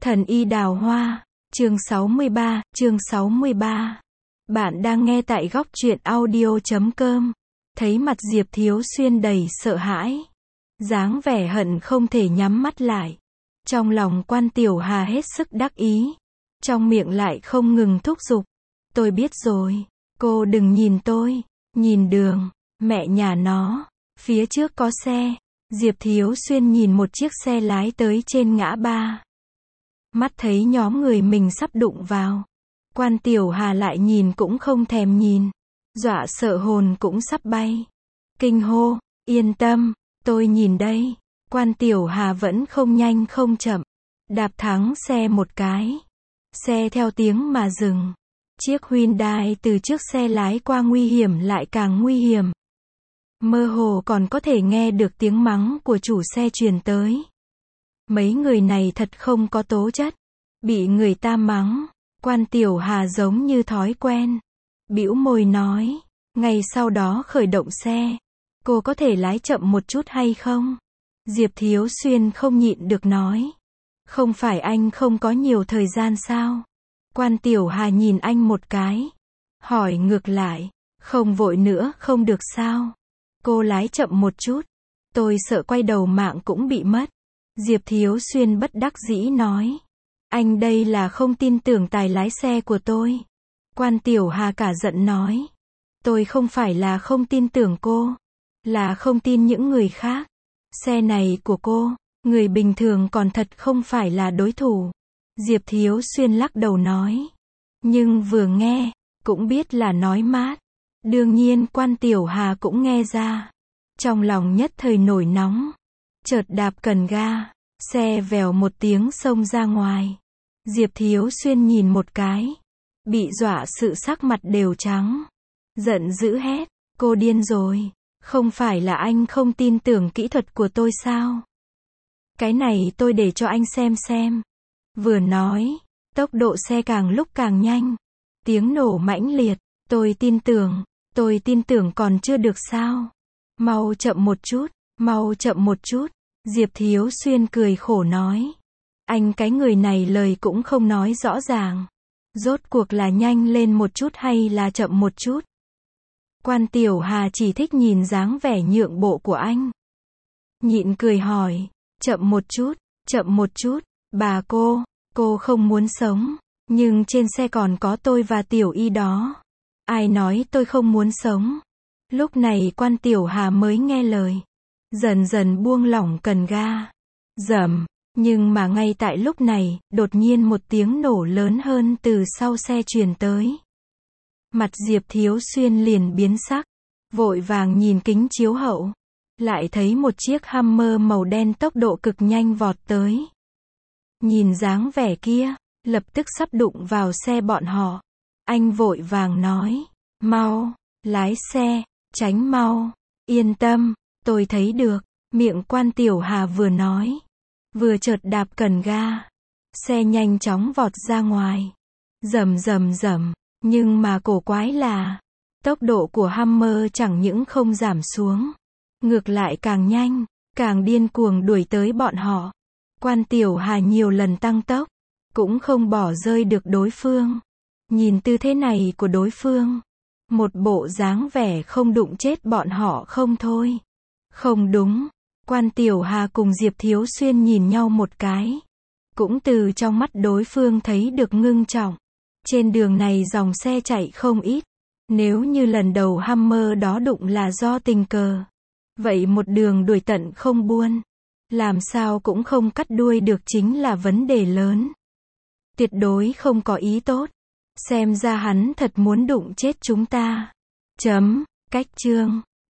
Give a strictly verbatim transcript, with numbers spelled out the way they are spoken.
Thần y đào hoa, chương sáu mươi ba, chương sáu mươi ba. Bạn đang nghe tại góc truyện audio chấm com. Thấy mặt Diệp Thiếu Xuyên đầy sợ hãi, dáng vẻ hận không thể nhắm mắt lại. Trong lòng Quan Tiểu Hà hết sức đắc ý, trong miệng lại không ngừng thúc giục. Tôi biết rồi, cô đừng nhìn tôi, nhìn đường, mẹ nhà nó, phía trước có xe. Diệp Thiếu Xuyên nhìn một chiếc xe lái tới trên ngã ba. Mắt thấy nhóm người mình sắp đụng vào. Quan Tiểu Hà lại nhìn cũng không thèm nhìn. Dọa sợ hồn cũng sắp bay. Kinh hô, yên tâm, tôi nhìn đây. Quan Tiểu Hà vẫn không nhanh không chậm. Đạp thắng xe một cái. Xe theo tiếng mà dừng. Chiếc Hyundai từ trước xe lái qua nguy hiểm lại càng nguy hiểm. Mơ hồ còn có thể nghe được tiếng mắng của chủ xe truyền tới. Mấy người này thật không có tố chất. Bị người ta mắng, Quan Tiểu Hà giống như thói quen. Bĩu môi nói, ngay sau đó khởi động xe. Cô có thể lái chậm một chút hay không? Diệp Thiếu Xuyên không nhịn được nói. Không phải anh không có nhiều thời gian sao? Quan Tiểu Hà nhìn anh một cái. Hỏi ngược lại, không vội nữa không được sao? Cô lái chậm một chút. Tôi sợ quay đầu mạng cũng bị mất. Diệp Thiếu Xuyên bất đắc dĩ nói. Anh đây là không tin tưởng tài lái xe của tôi. Quan Tiểu Hà cả giận nói. Tôi không phải là không tin tưởng cô. Là không tin những người khác. Xe này của cô, người bình thường còn thật không phải là đối thủ. Diệp Thiếu Xuyên lắc đầu nói. Nhưng vừa nghe, cũng biết là nói mát. Đương nhiên Quan Tiểu Hà cũng nghe ra. Trong lòng nhất thời nổi nóng. Chợt đạp cần ga. Xe vèo một tiếng xông ra ngoài. Diệp Thiếu Xuyên nhìn một cái. Bị dọa sự sắc mặt đều trắng. Giận dữ hét. Cô điên rồi. Không phải là anh không tin tưởng kỹ thuật của tôi sao? Cái này tôi để cho anh xem xem. Vừa nói, tốc độ xe càng lúc càng nhanh. Tiếng nổ mãnh liệt. Tôi tin tưởng. Tôi tin tưởng còn chưa được sao? Mau chậm một chút. Mau chậm một chút. Diệp Thiếu Xuyên cười khổ nói. Anh cái người này lời cũng không nói rõ ràng. Rốt cuộc là nhanh lên một chút hay là chậm một chút? Quan Tiểu Hà chỉ thích nhìn dáng vẻ nhượng bộ của anh. Nhịn cười hỏi. Chậm một chút, chậm một chút. Bà cô, cô không muốn sống. Nhưng trên xe còn có tôi và Tiểu Y đó. Ai nói tôi không muốn sống? Lúc này Quan Tiểu Hà mới nghe lời. Dần dần buông lỏng cần ga. Rầm. Nhưng mà ngay tại lúc này, đột nhiên một tiếng nổ lớn hơn từ sau xe truyền tới. Mặt Diệp Thiếu Xuyên liền biến sắc. Vội vàng nhìn kính chiếu hậu. Lại thấy một chiếc Hummer màu đen tốc độ cực nhanh vọt tới. Nhìn dáng vẻ kia, lập tức sắp đụng vào xe bọn họ. Anh vội vàng nói. Mau, lái xe, tránh mau. Yên tâm, tôi thấy được. Miệng Quan Tiểu Hà vừa nói. Vừa chợt đạp cần ga. Xe nhanh chóng vọt ra ngoài. Rầm rầm rầm. Nhưng mà cổ quái là. Tốc độ của Hummer chẳng những không giảm xuống. Ngược lại càng nhanh. Càng điên cuồng đuổi tới bọn họ. Quan Tiểu Hà nhiều lần tăng tốc. Cũng không bỏ rơi được đối phương. Nhìn tư thế này của đối phương. Một bộ dáng vẻ không đụng chết bọn họ không thôi. Không đúng. Quan Tiểu Hà cùng Diệp Thiếu Xuyên nhìn nhau một cái. Cũng từ trong mắt đối phương thấy được ngưng trọng. Trên đường này dòng xe chạy không ít. Nếu như lần đầu Hummer đó đụng là do tình cờ. Vậy một đường đuổi tận không buông. Làm sao cũng không cắt đuôi được chính là vấn đề lớn. Tuyệt đối không có ý tốt. Xem ra hắn thật muốn đụng chết chúng ta. Chấm, cách chương.